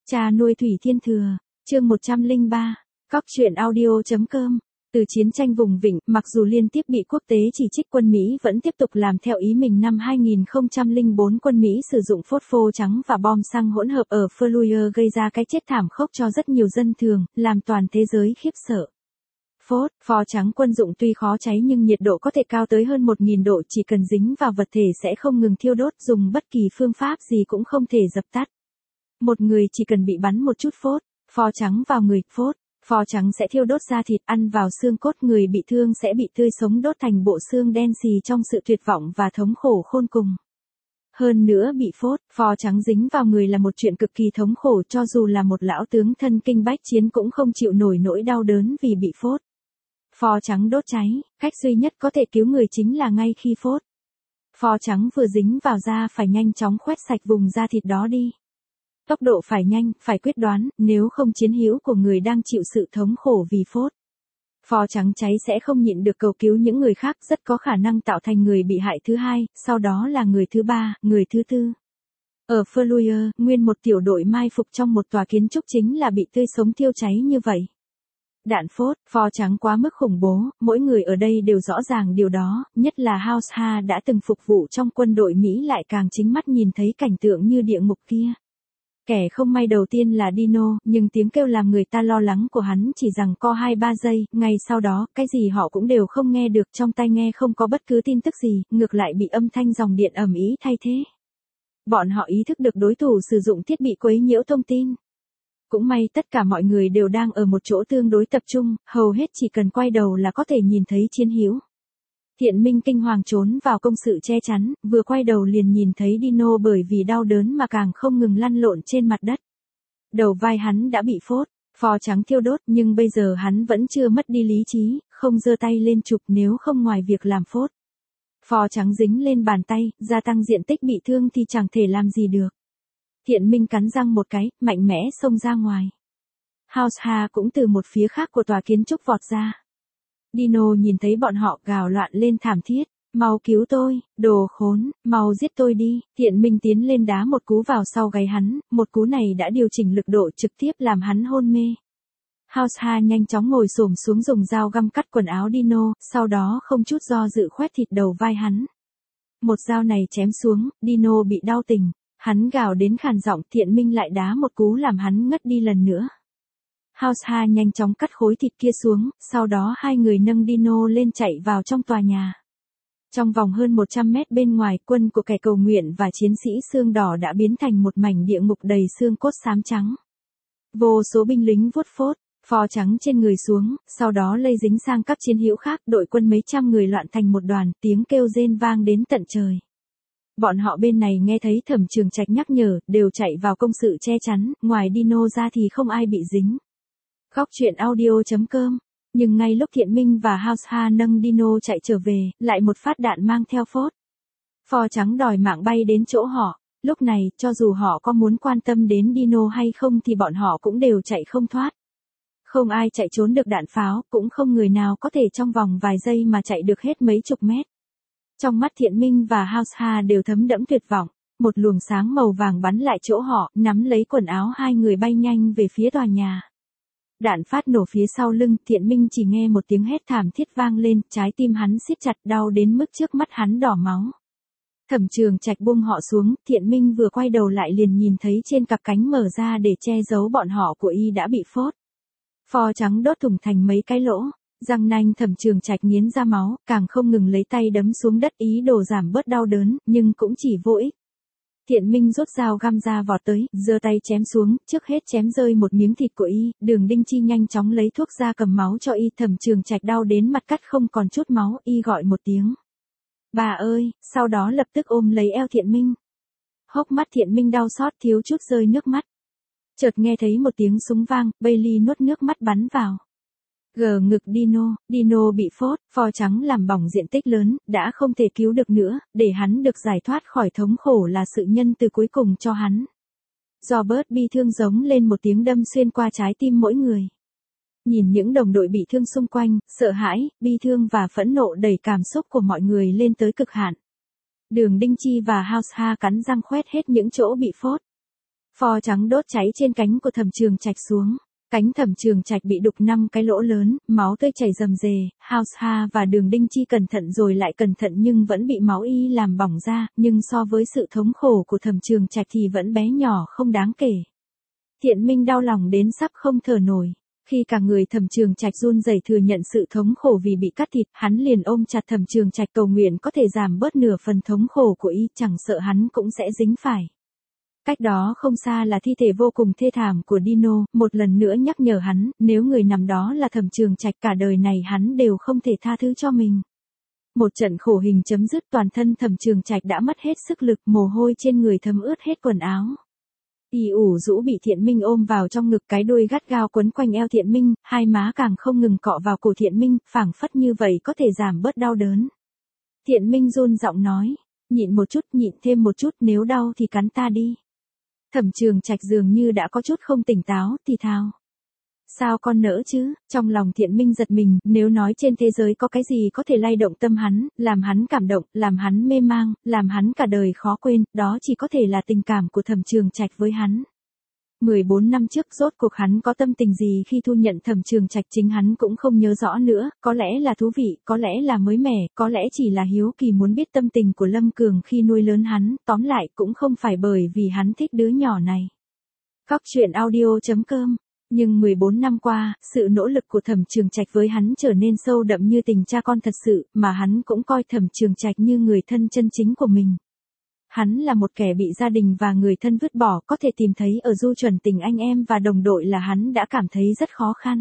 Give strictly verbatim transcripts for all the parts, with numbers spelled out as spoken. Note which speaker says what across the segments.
Speaker 1: Cha nuôi Thủy Thiên Thừa, chương một trăm lẻ ba, cóc truyện audio.com. Từ chiến tranh vùng vịnh, mặc dù liên tiếp bị quốc tế chỉ trích, quân Mỹ vẫn tiếp tục làm theo ý mình. Năm hai nghìn không trăm lẻ bốn, quân Mỹ sử dụng phốt pho trắng và bom xăng hỗn hợp ở Fallujah gây ra cái chết thảm khốc cho rất nhiều dân thường, làm toàn thế giới khiếp sợ. Phốt pho trắng quân dụng tuy khó cháy nhưng nhiệt độ có thể cao tới hơn một nghìn độ, chỉ cần dính vào vật thể sẽ không ngừng thiêu đốt, dùng bất kỳ phương pháp gì cũng không thể dập tắt. Một người chỉ cần bị bắn một chút phốt pho trắng vào người, phốt pho trắng sẽ thiêu đốt da thịt, ăn vào xương cốt, người bị thương sẽ bị tươi sống đốt thành bộ xương đen xì trong sự tuyệt vọng và thống khổ khôn cùng. Hơn nữa, bị phốt pho trắng dính vào người là một chuyện cực kỳ thống khổ, cho dù là một lão tướng thân kinh bách chiến cũng không chịu nổi nỗi đau đớn vì bị phốt pho trắng đốt cháy. Cách duy nhất có thể cứu người chính là ngay khi phốt pho trắng vừa dính vào da phải nhanh chóng khoét sạch vùng da thịt đó đi. Tốc độ phải nhanh, phải quyết đoán, nếu không chiến hữu của người đang chịu sự thống khổ vì phốt pho trắng cháy sẽ không nhịn được cầu cứu những người khác, rất có khả năng tạo thành người bị hại thứ hai, sau đó là người thứ ba, người thứ tư. Ở Fallujah, nguyên một tiểu đội mai phục trong một tòa kiến trúc chính là bị tươi sống thiêu cháy như vậy. Đạn phốt pho trắng quá mức khủng bố, mỗi người ở đây đều rõ ràng điều đó, nhất là House Ha đã từng phục vụ trong quân đội Mỹ lại càng chính mắt nhìn thấy cảnh tượng như địa ngục kia. Kẻ không may đầu tiên là Dino, nhưng tiếng kêu làm người ta lo lắng của hắn chỉ giằng co hai ba giây, ngay sau đó, cái gì họ cũng đều không nghe được, trong tai nghe không có bất cứ tin tức gì, ngược lại bị âm thanh dòng điện ầm ĩ thay thế. Bọn họ ý thức được đối thủ sử dụng thiết bị quấy nhiễu thông tin. Cũng may tất cả mọi người đều đang ở một chỗ tương đối tập trung, hầu hết chỉ cần quay đầu là có thể nhìn thấy chiến hữu. Thiện Minh kinh hoàng trốn vào công sự che chắn, vừa quay đầu liền nhìn thấy Dino bởi vì đau đớn mà càng không ngừng lăn lộn trên mặt đất. Đầu vai hắn đã bị phốt pho trắng thiêu đốt, nhưng bây giờ hắn vẫn chưa mất đi lý trí, không giơ tay lên chụp, nếu không ngoài việc làm phốt pho trắng dính lên bàn tay, gia tăng diện tích bị thương thì chẳng thể làm gì được. Thiện Minh cắn răng một cái, mạnh mẽ xông ra ngoài. House Ha cũng từ một phía khác của tòa kiến trúc vọt ra. Dino nhìn thấy bọn họ gào loạn lên thảm thiết, mau cứu tôi, đồ khốn, mau giết tôi đi. Thiện Minh tiến lên đá một cú vào sau gáy hắn, một cú này đã điều chỉnh lực độ trực tiếp làm hắn hôn mê. House Ha nhanh chóng ngồi xổm xuống dùng dao găm cắt quần áo Dino, sau đó không chút do dự khoét thịt đầu vai hắn. Một dao này chém xuống, Dino bị đau tỉnh, hắn gào đến khàn giọng, Thiện Minh lại đá một cú làm hắn ngất đi lần nữa. House Ha nhanh chóng cắt khối thịt kia xuống, sau đó hai người nâng Dino lên chạy vào trong tòa nhà. Trong vòng hơn một trăm mét bên ngoài, quân của kẻ cầu nguyện và chiến sĩ xương đỏ đã biến thành một mảnh địa ngục đầy xương cốt xám trắng. Vô số binh lính vuốt phốt pho trắng trên người xuống, sau đó lây dính sang các chiến hữu khác, đội quân mấy trăm người loạn thành một đoàn, tiếng kêu rên vang đến tận trời. Bọn họ bên này nghe thấy Thẩm Trường Trạch nhắc nhở, đều chạy vào công sự che chắn, ngoài Dino ra thì không ai bị dính. Cóc truyện audio.com. Nhưng ngay lúc Thiện Minh và House Ha nâng Dino chạy trở về, lại một phát đạn mang theo phốt pho trắng đòi mạng bay đến chỗ họ. Lúc này, cho dù họ có muốn quan tâm đến Dino hay không thì bọn họ cũng đều chạy không thoát. Không ai chạy trốn được đạn pháo, cũng không người nào có thể trong vòng vài giây mà chạy được hết mấy chục mét. Trong mắt Thiện Minh và House Ha đều thấm đẫm tuyệt vọng, một luồng sáng màu vàng bắn lại chỗ họ, nắm lấy quần áo hai người bay nhanh về phía tòa nhà. Đạn phát nổ phía sau lưng, Thiện Minh chỉ nghe một tiếng hét thảm thiết vang lên, trái tim hắn siết chặt, đau đến mức trước mắt hắn đỏ máu. Thẩm Trường Trạch buông họ xuống, Thiện Minh vừa quay đầu lại liền nhìn thấy trên cặp cánh mở ra để che giấu bọn họ của y đã bị phốt pho trắng đốt thủng thành mấy cái lỗ. Răng nanh Thẩm Trường Trạch nghiến ra máu, càng không ngừng lấy tay đấm xuống đất ý đồ giảm bớt đau đớn, nhưng cũng chỉ vô ích. Thiện Minh rút dao găm ra vọt tới, giơ tay chém xuống, trước hết chém rơi một miếng thịt của y, Đường Đinh Chi nhanh chóng lấy thuốc ra cầm máu cho y, Thẩm Trường Trạch đau đến mặt cắt không còn chút máu, y gọi một tiếng. Bà ơi, sau đó lập tức ôm lấy eo Thiện Minh. Hốc mắt Thiện Minh đau xót thiếu chút rơi nước mắt. Chợt nghe thấy một tiếng súng vang, Bailey nuốt nước mắt bắn vào. Gờ ngực Dino, Dino bị phốt pho trắng làm bỏng diện tích lớn, đã không thể cứu được nữa, để hắn được giải thoát khỏi thống khổ là sự nhân từ cuối cùng cho hắn. Robert bi thương giống lên một tiếng đâm xuyên qua trái tim mỗi người. Nhìn những đồng đội bị thương xung quanh, sợ hãi, bi thương và phẫn nộ đẩy cảm xúc của mọi người lên tới cực hạn. Đường Đinh Chi và House Ha cắn răng khoét hết những chỗ bị phốt Pho trắng đốt cháy trên cánh của Thẩm Trường Trạch xuống. Cánh Thẩm Trường Trạch bị đục năm cái lỗ lớn, máu tươi chảy rầm rề, House Ha và Đường Đinh Chi cẩn thận rồi lại cẩn thận nhưng vẫn bị máu y làm bỏng ra, nhưng so với sự thống khổ của Thẩm Trường Trạch thì vẫn bé nhỏ không đáng kể. Thiện Minh đau lòng đến sắp không thở nổi. Khi cả người Thẩm Trường Trạch run rẩy thừa nhận sự thống khổ vì bị cắt thịt, hắn liền ôm chặt Thẩm Trường Trạch cầu nguyện có thể giảm bớt nửa phần thống khổ của y, chẳng sợ hắn cũng sẽ dính phải. Cách đó không xa là thi thể vô cùng thê thảm của Dino, một lần nữa nhắc nhở hắn, nếu người nằm đó là Thẩm Trường Trạch cả đời này hắn đều không thể tha thứ cho mình. Một trận khổ hình chấm dứt, toàn thân Thẩm Trường Trạch đã mất hết sức lực, mồ hôi trên người thấm ướt hết quần áo. Y ủ rũ bị Thiện Minh ôm vào trong ngực, cái đuôi gắt gao quấn quanh eo Thiện Minh, hai má càng không ngừng cọ vào cổ Thiện Minh, phảng phất như vậy có thể giảm bớt đau đớn. Thiện Minh run giọng nói, nhịn một chút, nhịn thêm một chút, nếu đau thì cắn ta đi. Thẩm Trường Trạch dường như đã có chút không tỉnh táo, thì thào. Sao con nỡ chứ? Trong lòng Thiện Minh giật mình, nếu nói trên thế giới có cái gì có thể lay động tâm hắn, làm hắn cảm động, làm hắn mê mang, làm hắn cả đời khó quên, đó chỉ có thể là tình cảm của Thẩm Trường Trạch với hắn. mười bốn năm trước rốt cuộc hắn có tâm tình gì khi thu nhận Thẩm Trường Trạch chính hắn cũng không nhớ rõ nữa, có lẽ là thú vị, có lẽ là mới mẻ, có lẽ chỉ là hiếu kỳ muốn biết tâm tình của Lâm Cường khi nuôi lớn hắn, tóm lại cũng không phải bởi vì hắn thích đứa nhỏ này. Cóc truyện audio chấm com. Nhưng mười bốn năm qua, sự nỗ lực của Thẩm Trường Trạch với hắn trở nên sâu đậm như tình cha con thật sự, mà hắn cũng coi Thẩm Trường Trạch như người thân chân chính của mình. Hắn là một kẻ bị gia đình và người thân vứt bỏ, có thể tìm thấy ở du chuẩn tình anh em và đồng đội là hắn đã cảm thấy rất khó khăn.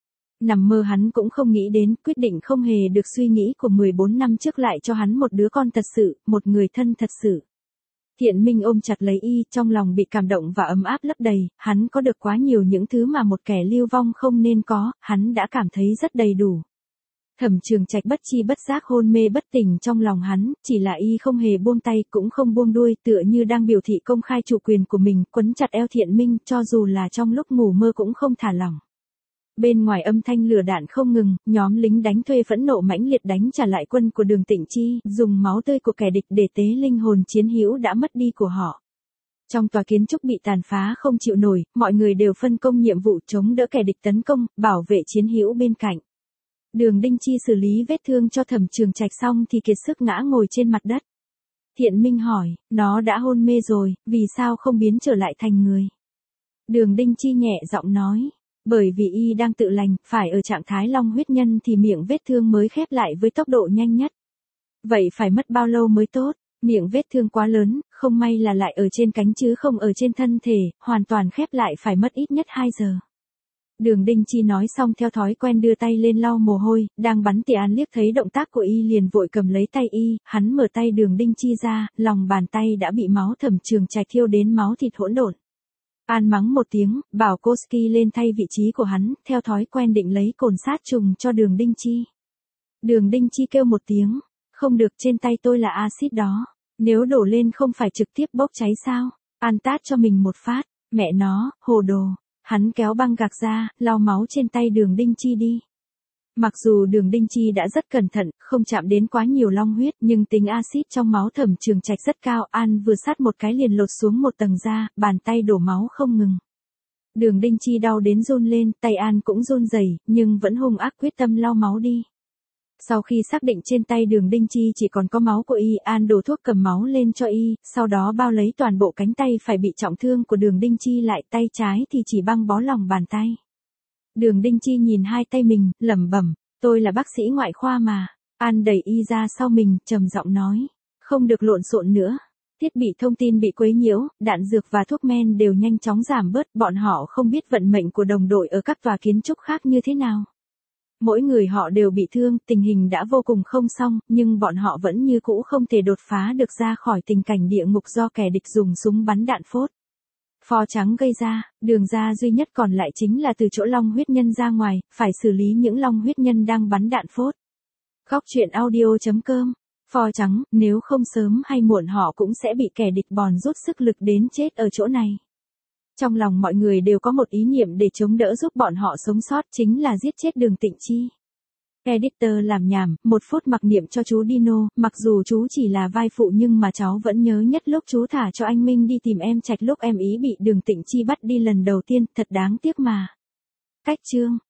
Speaker 1: Nằm mơ hắn cũng không nghĩ đến, quyết định không hề được suy nghĩ của mười bốn năm trước lại cho hắn một đứa con thật sự, một người thân thật sự. Thiện Minh ôm chặt lấy y, trong lòng bị cảm động và ấm áp lấp đầy, hắn có được quá nhiều những thứ mà một kẻ lưu vong không nên có, hắn đã cảm thấy rất đầy đủ. Thẩm Trường Trạch bất chi bất giác hôn mê bất tỉnh trong lòng hắn, chỉ là y không hề buông tay cũng không buông đuôi, tựa như đang biểu thị công khai chủ quyền của mình, quấn chặt eo Thiện Minh, cho dù là trong lúc ngủ mơ cũng không thả lỏng. Bên ngoài âm thanh lửa đạn không ngừng, nhóm lính đánh thuê phẫn nộ mãnh liệt đánh trả lại quân của Đường Tịnh Chi, dùng máu tươi của kẻ địch để tế linh hồn chiến hữu đã mất đi của họ. Trong tòa kiến trúc bị tàn phá không chịu nổi, mọi người đều phân công nhiệm vụ chống đỡ kẻ địch tấn công, bảo vệ chiến hữu bên cạnh. Đường Đinh Chi xử lý vết thương cho Thẩm Trường Trạch xong thì kiệt sức ngã ngồi trên mặt đất. Thiện Minh hỏi, nó đã hôn mê rồi, vì sao không biến trở lại thành người? Đường Đinh Chi nhẹ giọng nói, bởi vì y đang tự lành, phải ở trạng thái long huyết nhân thì miệng vết thương mới khép lại với tốc độ nhanh nhất. Vậy phải mất bao lâu mới tốt? Miệng vết thương quá lớn, không may là lại ở trên cánh chứ không ở trên thân thể, hoàn toàn khép lại phải mất ít nhất hai giờ. Đường Đinh Chi nói xong theo thói quen đưa tay lên lau mồ hôi, đang bắn tỉa An liếc thấy động tác của y liền vội cầm lấy tay y, hắn mở tay Đường Đinh Chi ra, lòng bàn tay đã bị máu Thẩm Trường Trạch thiêu đến máu thịt hỗn độn. An mắng một tiếng, bảo Koski lên thay vị trí của hắn, theo thói quen định lấy cồn sát trùng cho Đường Đinh Chi. Đường Đinh Chi kêu một tiếng, không được, trên tay tôi là axit đó, nếu đổ lên không phải trực tiếp bốc cháy sao? An tát cho mình một phát, mẹ nó, hồ đồ. Hắn kéo băng gạc ra, lau máu trên tay Đường Đinh Chi đi. Mặc dù Đường Đinh Chi đã rất cẩn thận, không chạm đến quá nhiều long huyết, nhưng tính axit trong máu Thẩm Trường Trạch rất cao, An vừa sát một cái liền lột xuống một tầng da, bàn tay đổ máu không ngừng. Đường Đinh Chi đau đến run lên, tay An cũng run rẩy, nhưng vẫn hung ác quyết tâm lau máu đi. Sau khi xác định trên tay Đường Đinh Chi chỉ còn có máu của y, An đổ thuốc cầm máu lên cho y, sau đó bao lấy toàn bộ cánh tay phải bị trọng thương của Đường Đinh Chi lại, tay trái thì chỉ băng bó lòng bàn tay. Đường Đinh Chi nhìn hai tay mình, lẩm bẩm, tôi là bác sĩ ngoại khoa mà. An đẩy y ra sau mình, trầm giọng nói, không được lộn xộn nữa. Thiết bị thông tin bị quấy nhiễu, đạn dược và thuốc men đều nhanh chóng giảm bớt, bọn họ không biết vận mệnh của đồng đội ở các tòa kiến trúc khác như thế nào. Mỗi người họ đều bị thương, tình hình đã vô cùng không xong, nhưng bọn họ vẫn như cũ không thể đột phá được ra khỏi tình cảnh địa ngục do kẻ địch dùng súng bắn đạn phốt. Phò trắng gây ra, đường ra duy nhất còn lại chính là từ chỗ long huyết nhân ra ngoài, phải xử lý những long huyết nhân đang bắn đạn phốt. Góc truyện audio chấm com. Phò trắng, nếu không sớm hay muộn họ cũng sẽ bị kẻ địch bòn rút sức lực đến chết ở chỗ này. Trong lòng mọi người đều có một ý niệm để chống đỡ giúp bọn họ sống sót, chính là giết chết Đường Tịnh Chi. Editor làm nhảm, một phút mặc niệm cho chú Dino, mặc dù chú chỉ là vai phụ nhưng mà cháu vẫn nhớ nhất lúc chú thả cho anh Minh đi tìm em Trạch lúc em ý bị Đường Tịnh Chi bắt đi lần đầu tiên, thật đáng tiếc mà. Cách chương